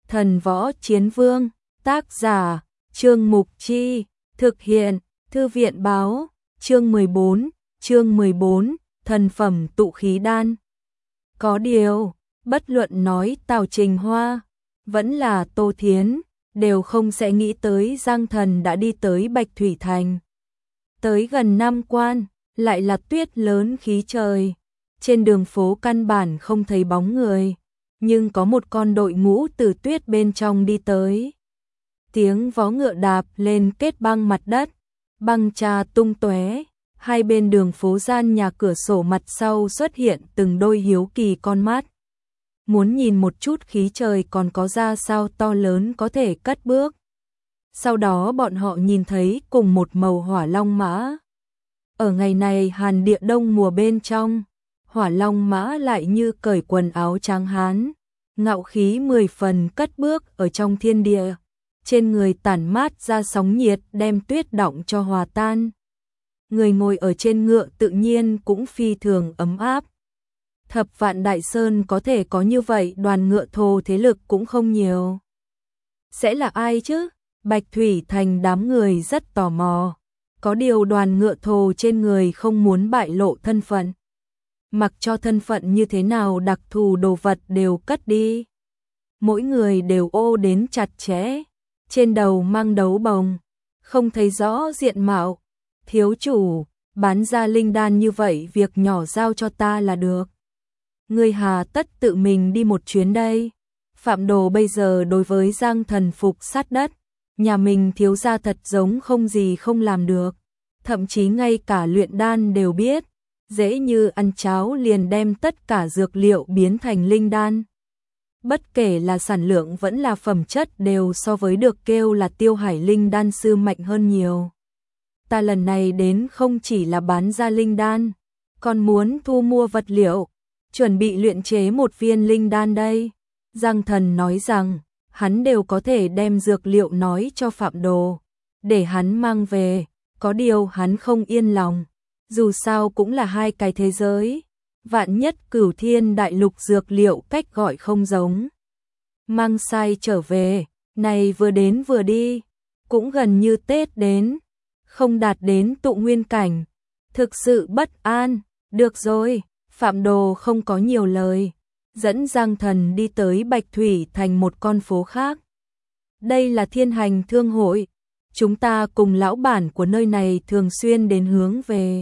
Thần Võ Chiến Vương, tác giả, Trương Mục Chi, thực hiện, Thư viện báo, chương 14, thần phẩm tụ khí đan. Có điều, bất luận nói Tào Trình Hoa, vẫn là Tô Thiến, đều không sẽ nghĩ tới Giang Thần đã đi tới Bạch Thủy Thành. Tới gần Nam Quan, lại là tuyết lớn khí trời, trên đường phố căn bản không thấy bóng người, nhưng có một con đội ngũ từ tuyết bên trong đi tới. Tiếng vó ngựa đạp lên kết băng mặt đất, băng trà tung tóe, hai bên đường phố gian nhà cửa sổ mặt sau xuất hiện từng đôi hiếu kỳ con mắt. Muốn nhìn một chút khí trời còn có ra sao to lớn có thể cất bước. Sau đó bọn họ nhìn thấy cùng một màu hỏa long mã. Ở ngày này hàn địa đông mùa bên trong, hỏa long mã lại như cởi quần áo trắng hán, ngạo khí 10 phần cất bước ở trong thiên địa, trên người tản mát ra sóng nhiệt đem tuyết đọng cho hòa tan. Người ngồi ở trên ngựa tự nhiên cũng phi thường ấm áp. Thập Vạn Đại Sơn có thể có như vậy đoàn ngựa thồ thế lực cũng không nhiều. Sẽ là ai chứ? Bạch Thủy Thành đám người rất tò mò. Có điều đoàn ngựa thồ trên người không muốn bại lộ thân phận. Mặc cho thân phận như thế nào đặc thù đồ vật đều cất đi. Mỗi người đều ô đến chặt chẽ. Trên đầu mang đấu bồng. Không thấy rõ diện mạo. Thiếu chủ, bán ra linh đan như vậy việc nhỏ giao cho ta là được. Ngươi hà tất tự mình đi một chuyến đây. Phạm Đồ bây giờ đối với Giang Thần phục sát đất. Nhà mình thiếu gia thật giống không gì không làm được. Thậm chí ngay cả luyện đan đều biết. Dễ như ăn cháo liền đem tất cả dược liệu biến thành linh đan. Bất kể là sản lượng vẫn là phẩm chất đều so với được kêu là Tiêu Hải linh đan sư mạnh hơn nhiều. Ta lần này đến không chỉ là bán ra linh đan, còn muốn thu mua vật liệu, chuẩn bị luyện chế một viên linh đan đây. Giang Thần nói rằng, hắn đều có thể đem dược liệu nói cho Phạm Đồ, để hắn mang về, có điều hắn không yên lòng. Dù sao cũng là hai cái thế giới, vạn nhất Cửu Thiên Đại Lục dược liệu cách gọi không giống. Mang sai trở về, này vừa đến vừa đi, cũng gần như Tết đến, không đạt đến tụ nguyên cảnh, thực sự bất an. Được rồi, Phạm Đồ không có nhiều lời, dẫn Giang Thần đi tới Bạch Thủy Thành một con phố khác. Đây là Thiên Hành Thương hội, chúng ta cùng lão bản của nơi này thường xuyên đến hướng về.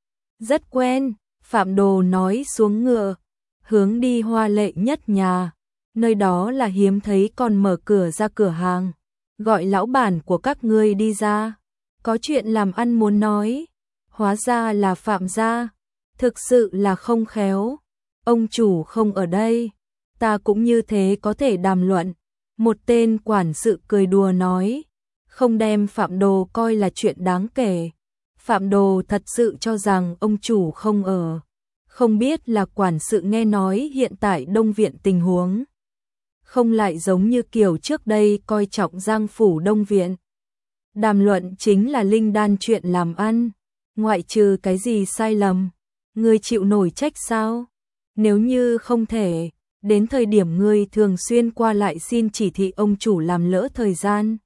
Rất quen, Phạm Đồ nói xuống ngựa, hướng đi hoa lệ nhất nhà, nơi đó là hiếm thấy còn mở cửa ra cửa hàng, gọi lão bản của các ngươi đi ra, có chuyện làm ăn muốn nói. Hóa ra là Phạm gia, thực sự là không khéo, ông chủ không ở đây, ta cũng như thế có thể đàm luận. Một tên quản sự cười đùa nói, không đem Phạm Đồ coi là chuyện đáng kể. Phạm Đồ thật sự cho rằng ông chủ không ở, không biết là quản sự nghe nói hiện tại Đông Viện tình huống. Không lại giống như kiểu trước đây coi trọng Giang Phủ Đông Viện. Đàm luận chính là linh đan chuyện làm ăn, ngoại trừ cái gì sai lầm, ngươi chịu nổi trách sao? Nếu như không thể, đến thời điểm ngươi thường xuyên qua lại xin chỉ thị ông chủ làm lỡ thời gian.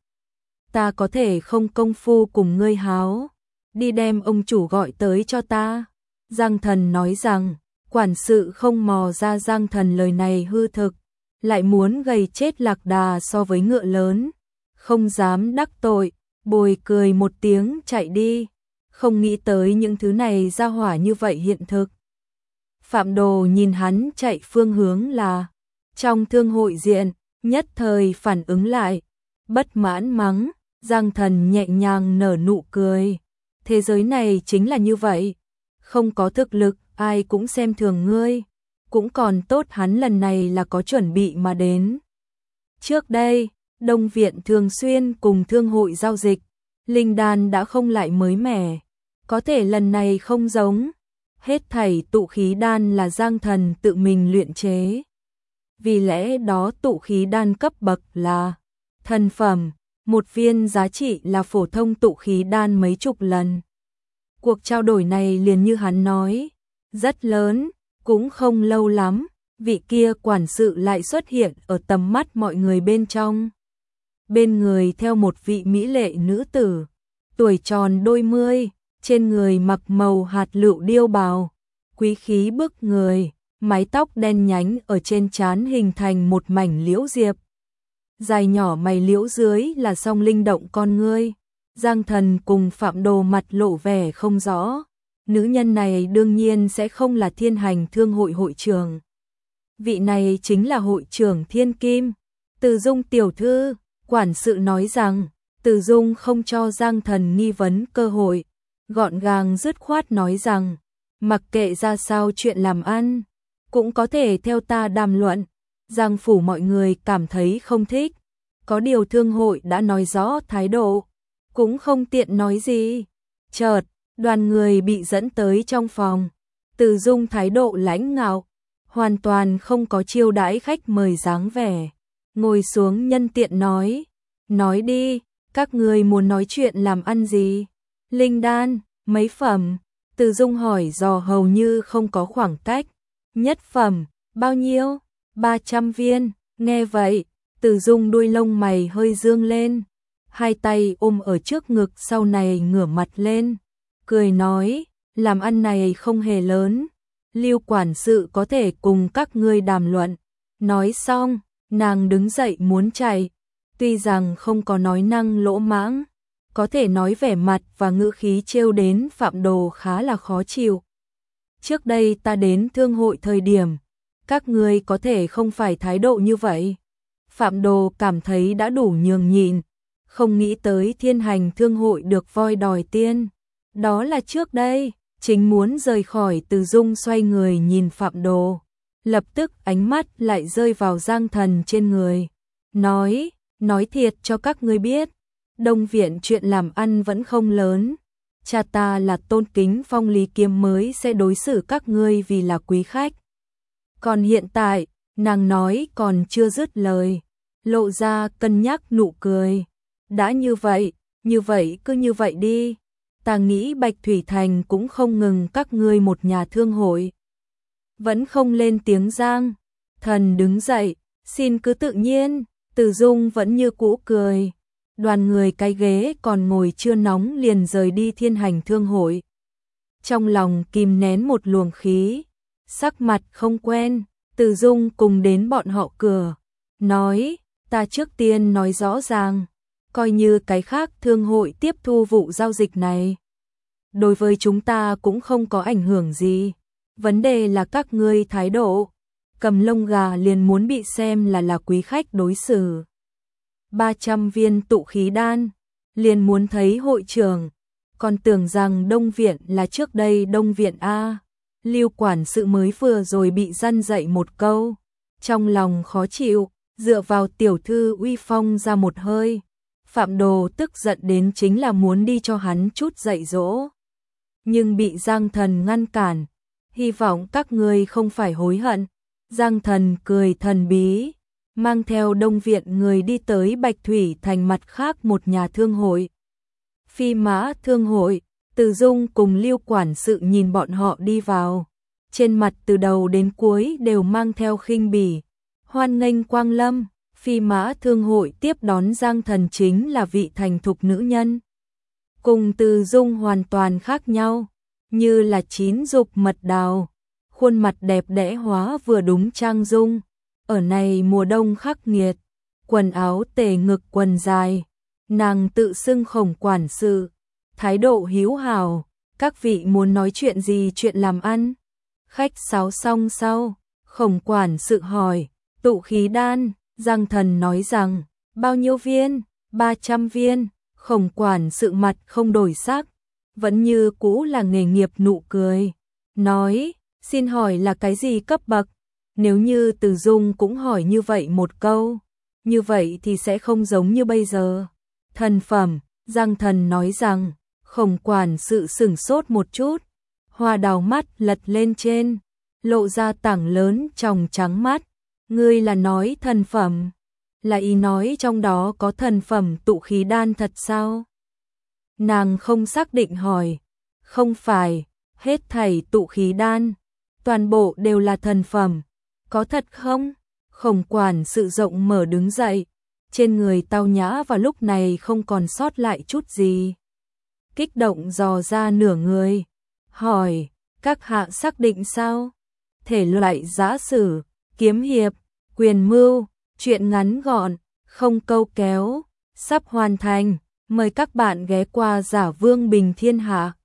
Ta có thể không công phu cùng ngươi háo, đi đem ông chủ gọi tới cho ta. Giang Thần nói rằng, quản sự không mò ra Giang Thần lời này hư thực, lại muốn gầy chết lạc đà so với ngựa lớn, không dám đắc tội, bồi cười một tiếng chạy đi, không nghĩ tới những thứ này ra hỏa như vậy hiện thực. Phạm Đồ nhìn hắn chạy phương hướng là trong thương hội diện, nhất thời phản ứng lại, bất mãn mắng. Giang Thần nhẹ nhàng nở nụ cười. Thế giới này chính là như vậy, không có thực lực ai cũng xem thường ngươi, cũng còn tốt hắn lần này là có chuẩn bị mà đến. Trước đây, Đông Viện thường xuyên cùng thương hội giao dịch, linh đan đã không lại mới mẻ, có thể lần này không giống, hết thảy tụ khí đan là Giang Thần tự mình luyện chế. Vì lẽ đó tụ khí đan cấp bậc là thần phẩm, một viên giá trị là phổ thông tụ khí đan mấy chục lần. Cuộc trao đổi này liền như hắn nói, rất lớn, cũng không lâu lắm, vị kia quản sự lại xuất hiện ở tầm mắt mọi người bên trong. Bên người theo một vị mỹ lệ nữ tử, tuổi tròn đôi mươi, trên người mặc màu hạt lựu điêu bào, quý khí bức người, mái tóc đen nhánh ở trên trán hình thành một mảnh liễu diệp. Dài nhỏ mày liễu dưới là song linh động con ngươi. Giang Thần cùng Phạm Đồ mặt lộ vẻ không rõ. Nữ nhân này đương nhiên sẽ không là Thiên Hành Thương hội hội trưởng. Vị này chính là hội trưởng Thiên Kim. Từ Dung tiểu thư, quản sự nói rằng, Từ Dung không cho Giang Thần nghi vấn cơ hội, gọn gàng dứt khoát nói rằng, mặc kệ ra sao chuyện làm ăn, cũng có thể theo ta đàm luận. Giang phủ mọi người cảm thấy không thích, có điều thương hội đã nói rõ thái độ, cũng không tiện nói gì. Chợt, đoàn người bị dẫn tới trong phòng, Từ Dung thái độ lãnh ngạo, hoàn toàn không có chiêu đãi khách mời dáng vẻ. Ngồi xuống nhân tiện nói đi, các người muốn nói chuyện làm ăn gì? Linh đan, mấy phẩm? Từ Dung hỏi dò hầu như không có khoảng cách. Nhất phẩm, bao nhiêu? 300 viên. Nghe vậy, Từ Dung đuôi lông mày hơi dương lên, hai tay ôm ở trước ngực, sau này ngửa mặt lên, cười nói, làm ăn này không hề lớn, Lưu quản sự có thể cùng các ngươi đàm luận. Nói xong, nàng đứng dậy muốn chạy, tuy rằng không có nói năng lỗ mãng, có thể nói vẻ mặt và ngữ khí trêu đến Phạm Đồ khá là khó chịu. Trước đây ta đến thương hội thời điểm, các ngươi có thể không phải thái độ như vậy. Phạm Đồ cảm thấy đã đủ nhường nhịn, không nghĩ tới Thiên Hành Thương hội được voi đòi tiên. Đó là trước đây, chính muốn rời khỏi Từ Dung xoay người nhìn Phạm Đồ, lập tức ánh mắt lại rơi vào Giang Thần trên người. Nói thiệt cho các ngươi biết, Đông Viện chuyện làm ăn vẫn không lớn. Cha ta là tôn kính Phong Lý Kiếm mới sẽ đối xử các ngươi vì là quý khách. Còn hiện tại, nàng nói còn chưa dứt lời, lộ ra cân nhắc nụ cười. Đã như vậy cứ như vậy đi. Ta nghĩ Bạch Thủy Thành cũng không ngừng các ngươi một nhà thương hội. Vẫn không lên tiếng. Giang Thần đứng dậy, xin cứ tự nhiên. Từ Dung vẫn như cũ cười. Đoàn người cái ghế còn ngồi chưa nóng liền rời đi Thiên Hành Thương hội. Trong lòng kìm nén một luồng khí, sắc mặt không quen, Từ Dung cùng đến bọn họ cửa, nói, ta trước tiên nói rõ ràng, coi như cái khác thương hội tiếp thu vụ giao dịch này. Đối với chúng ta cũng không có ảnh hưởng gì, vấn đề là các ngươi thái độ, cầm lông gà liền muốn bị xem là quý khách đối xử. 300 viên tụ khí đan, liền muốn thấy hội trưởng, còn tưởng rằng Đông Viện là trước đây Đông Viện A. Lưu quản sự mới vừa rồi bị răn dạy một câu, trong lòng khó chịu, dựa vào tiểu thư uy phong ra một hơi. Phạm Đồ tức giận đến chính là muốn đi cho hắn chút dạy dỗ, nhưng bị Giang Thần ngăn cản, hy vọng các ngươi không phải hối hận. Giang Thần cười thần bí, mang theo Đông Viện người đi tới Bạch Thủy Thành mặt khác một nhà thương hội. Phi Mã Thương hội. Từ Dung cùng Lưu quản sự nhìn bọn họ đi vào, trên mặt từ đầu đến cuối đều mang theo khinh bỉ. Hoan nghênh quang lâm. Phi Mã Thương hội tiếp đón Giang Thần chính là vị thành thục nữ nhân, cùng Từ Dung hoàn toàn khác nhau, như là chín dục mật đào, khuôn mặt đẹp đẽ hóa vừa đúng trang dung. Ở này mùa đông khắc nghiệt, quần áo tề ngực quần dài, nàng tự xưng Khổng quản sự, thái độ hiếu hảo, các vị muốn nói chuyện gì, chuyện làm ăn? Khách sáo xong sau, Khổng quản sự hỏi, tụ khí đan. Giang Thần nói rằng, bao nhiêu viên? 300 viên. Khổng quản sự mặt không đổi sắc, vẫn như cũ là nghề nghiệp nụ cười, nói, xin hỏi là cái gì cấp bậc? Nếu như Từ Dung cũng hỏi như vậy một câu, như vậy thì sẽ không giống như bây giờ. Thần phẩm. Giang Thần nói rằng, Khổng quản sự sửng sốt một chút, hoa đào mắt lật lên trên, lộ ra tảng lớn tròng trắng mắt. Ngươi là nói thần phẩm? Là ý nói trong đó có thần phẩm tụ khí đan thật sao? Nàng không xác định hỏi. Không phải, hết thảy tụ khí đan, toàn bộ đều là thần phẩm. Có thật không? Khổng quản sự rộng mở đứng dậy, trên người Tao Nhã vào lúc này không còn sót lại chút gì. Kích động dò ra nửa người, hỏi, các hạ xác định sao? Thể loại giã sử, kiếm hiệp, quyền mưu, truyện ngắn gọn, không câu kéo, sắp hoàn thành, mời các bạn ghé qua Giả Vương Bình Thiên Hạ.